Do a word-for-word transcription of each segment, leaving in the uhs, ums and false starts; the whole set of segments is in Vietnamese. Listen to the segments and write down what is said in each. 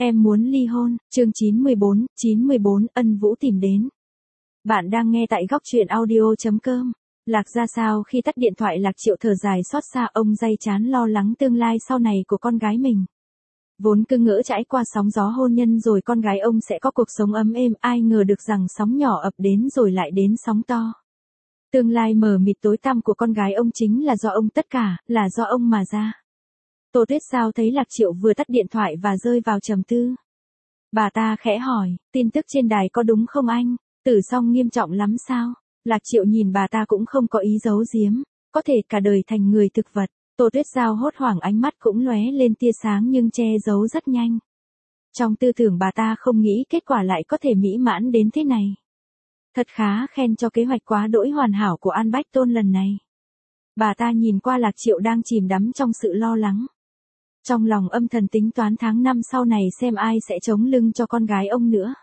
Em muốn ly hôn, chương chín mươi bốn, chín mươi bốn, Ân Vũ tìm đến. Bạn đang nghe tại góc truyện audio chấm com. Lạc ra sao khi tắt điện thoại? Lạc Triệu thở dài xót xa, ông day chán lo lắng tương lai sau này của con gái mình. Vốn cứ ngỡ trải qua sóng gió hôn nhân rồi con gái ông sẽ có cuộc sống ấm êm, ai ngờ được rằng sóng nhỏ ập đến rồi lại đến sóng to. Tương lai mờ mịt tối tăm của con gái ông chính là do ông, tất cả là do ông mà ra. Tô Tuyết Giao thấy Lạc Triệu vừa tắt điện thoại và rơi vào trầm tư. Bà ta khẽ hỏi, tin tức trên đài có đúng không anh? Tử Song nghiêm trọng lắm sao? Lạc Triệu nhìn bà ta cũng không có ý giấu giếm, có thể cả đời thành người thực vật. Tô Tuyết Giao hốt hoảng, ánh mắt cũng lóe lên tia sáng nhưng che giấu rất nhanh. Trong tư tưởng bà ta không nghĩ kết quả lại có thể mỹ mãn đến thế này. Thật khá khen cho kế hoạch quá đỗi hoàn hảo của An Bách Tôn lần này. Bà ta nhìn qua Lạc Triệu đang chìm đắm trong sự lo lắng. Trong lòng âm thầm tính toán tháng năm sau này xem ai sẽ chống lưng cho con gái ông nữa.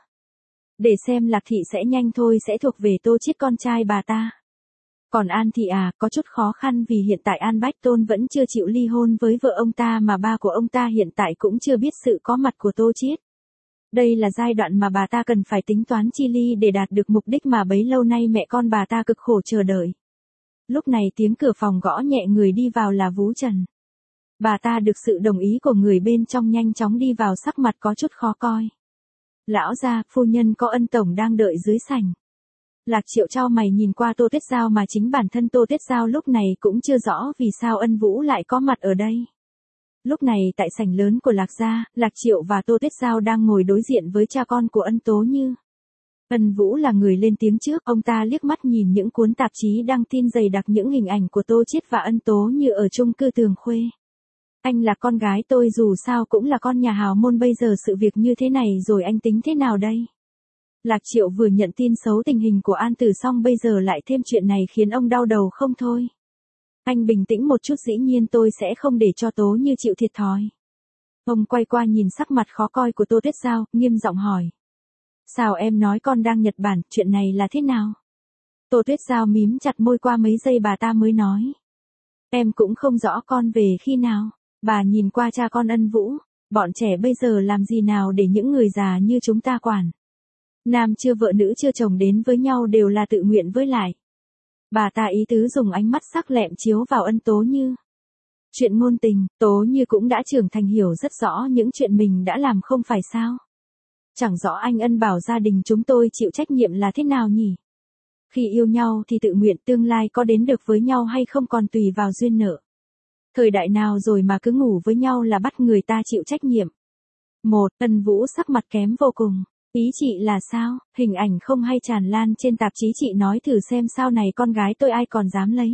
Để xem Lạc Thị sẽ nhanh thôi sẽ thuộc về Tô Chiết con trai bà ta. Còn An Thị à, có chút khó khăn vì hiện tại An Bách Tôn vẫn chưa chịu ly hôn với vợ ông ta mà ba của ông ta hiện tại cũng chưa biết sự có mặt của Tô Chiết. Đây là giai đoạn mà bà ta cần phải tính toán chi ly để đạt được mục đích mà bấy lâu nay mẹ con bà ta cực khổ chờ đợi. Lúc này tiếng cửa phòng gõ nhẹ, người đi vào là Vú Trần. Bà ta được sự đồng ý của người bên trong nhanh chóng đi vào, sắc mặt có chút khó coi. Lão gia, phu nhân có Ân tổng đang đợi dưới sảnh. Lạc Triệu chau mày nhìn qua Tô Tuyết Giao mà chính bản thân Tô Tuyết Giao lúc này cũng chưa rõ vì sao Ân Vũ lại có mặt ở đây. Lúc này tại sảnh lớn của Lạc gia, Lạc Triệu và Tô Tuyết Giao đang ngồi đối diện với cha con của Ân Tố Như. Ân Vũ là người lên tiếng trước, ông ta liếc mắt nhìn những cuốn tạp chí đăng tin dày đặc những hình ảnh của Tô Chiết và Ân Tố Như ở chung cư Tường Khuê. Anh là con gái tôi, dù sao cũng là con nhà hào môn, bây giờ sự việc như thế này rồi anh tính thế nào đây? Lạc Triệu vừa nhận tin xấu tình hình của An Tử xong bây giờ lại thêm chuyện này khiến ông đau đầu không thôi. Anh bình tĩnh một chút, dĩ nhiên tôi sẽ không để cho Tố Như chịu thiệt thòi. Ông quay qua nhìn sắc mặt khó coi của Tô Tuyết Giao, nghiêm giọng hỏi. Sao em nói con đang Nhật Bản, chuyện này là thế nào? Tô Tuyết Giao mím chặt môi, qua mấy giây bà ta mới nói. Em cũng không rõ con về khi nào. Bà nhìn qua cha con Ân Vũ, bọn trẻ bây giờ làm gì nào để những người già như chúng ta quản. Nam chưa vợ nữ chưa chồng đến với nhau đều là tự nguyện, với lại. Bà ta ý tứ dùng ánh mắt sắc lẹm chiếu vào Ân Tố Như. Chuyện ngôn tình, Tố Như cũng đã trưởng thành, hiểu rất rõ những chuyện mình đã làm không phải sao. Chẳng rõ anh Ân bảo gia đình chúng tôi chịu trách nhiệm là thế nào nhỉ? Khi yêu nhau thì tự nguyện, tương lai có đến được với nhau hay không còn tùy vào duyên nợ. Thời đại nào rồi mà cứ ngủ với nhau là bắt người ta chịu trách nhiệm. Một, Ân Vũ sắc mặt kém vô cùng. Ý chị là sao? Hình ảnh không hay tràn lan trên tạp chí, chị nói thử xem sau này con gái tôi ai còn dám lấy.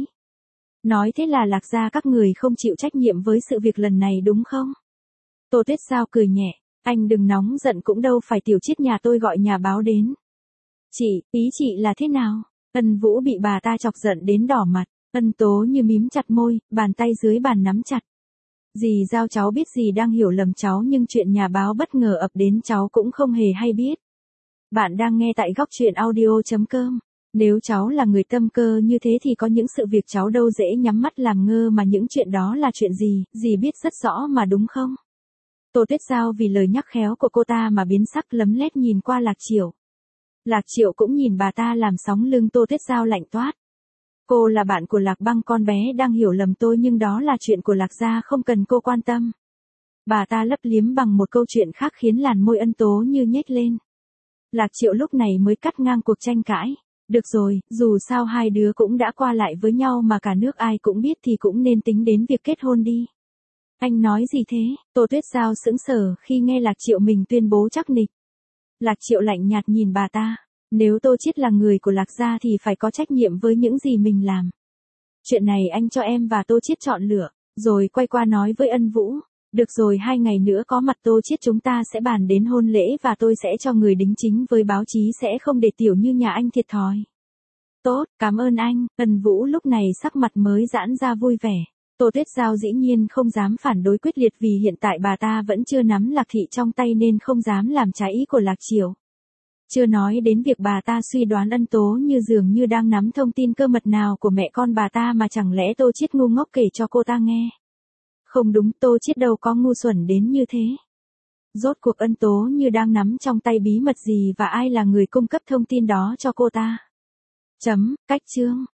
Nói thế là Lạc gia các người không chịu trách nhiệm với sự việc lần này đúng không? Tô Tuyết Giao cười nhẹ, anh đừng nóng giận, cũng đâu phải Tiểu Chiết nhà tôi gọi nhà báo đến. Chị, ý chị là thế nào? Ân Vũ bị bà ta chọc giận đến đỏ mặt. Ân Tố Như mím chặt môi, bàn tay dưới bàn nắm chặt. Dì Giao cháu biết dì đang hiểu lầm cháu, nhưng chuyện nhà báo bất ngờ ập đến cháu cũng không hề hay biết. Bạn đang nghe tại góc truyện audio chấm com. Nếu cháu là người tâm cơ như thế thì có những sự việc cháu đâu dễ nhắm mắt làm ngơ, mà những chuyện đó là chuyện gì, dì biết rất rõ mà đúng không? Tô Tuyết Giao vì lời nhắc khéo của cô ta mà biến sắc, lấm lét nhìn qua Lạc Triệu. Lạc Triệu cũng nhìn bà ta làm sóng lưng Tô Tuyết Giao lạnh toát. Cô là bạn của Lạc Băng, con bé đang hiểu lầm tôi, nhưng đó là chuyện của Lạc gia, không cần cô quan tâm. Bà ta lấp liếm bằng một câu chuyện khác khiến làn môi Ân Tố Như nhếch lên. Lạc Triệu lúc này mới cắt ngang cuộc tranh cãi. Được rồi, dù sao hai đứa cũng đã qua lại với nhau mà cả nước ai cũng biết thì cũng nên tính đến việc kết hôn đi. Anh nói gì thế? Tô Tuyết Giao sững sờ khi nghe Lạc Triệu mình tuyên bố chắc nịch. Lạc Triệu lạnh nhạt nhìn bà ta. Nếu Tô Chiết là người của Lạc gia thì phải có trách nhiệm với những gì mình làm. Chuyện này anh cho em và Tô Chiết chọn lựa, rồi quay qua nói với Ân Vũ. Được rồi, hai ngày nữa có mặt Tô Chiết chúng ta sẽ bàn đến hôn lễ và tôi sẽ cho người đính chính với báo chí, sẽ không để Tiểu Như nhà anh thiệt thòi. Tốt, cảm ơn anh. Ân Vũ lúc này sắc mặt mới giãn ra vui vẻ. Tô Tuyết Giao dĩ nhiên không dám phản đối quyết liệt vì hiện tại bà ta vẫn chưa nắm Lạc Thị trong tay nên không dám làm trái ý của Lạc Triệu. Chưa nói đến việc bà ta suy đoán Ân Tố Như dường như đang nắm thông tin cơ mật nào của mẹ con bà ta, mà chẳng lẽ Tô Chiết ngu ngốc kể cho cô ta nghe. Không đúng, Tô Chiết đâu có ngu xuẩn đến như thế. Rốt cuộc Ân Tố như đang nắm trong tay bí mật gì và ai là người cung cấp thông tin đó cho cô ta. Chấm, cách chương.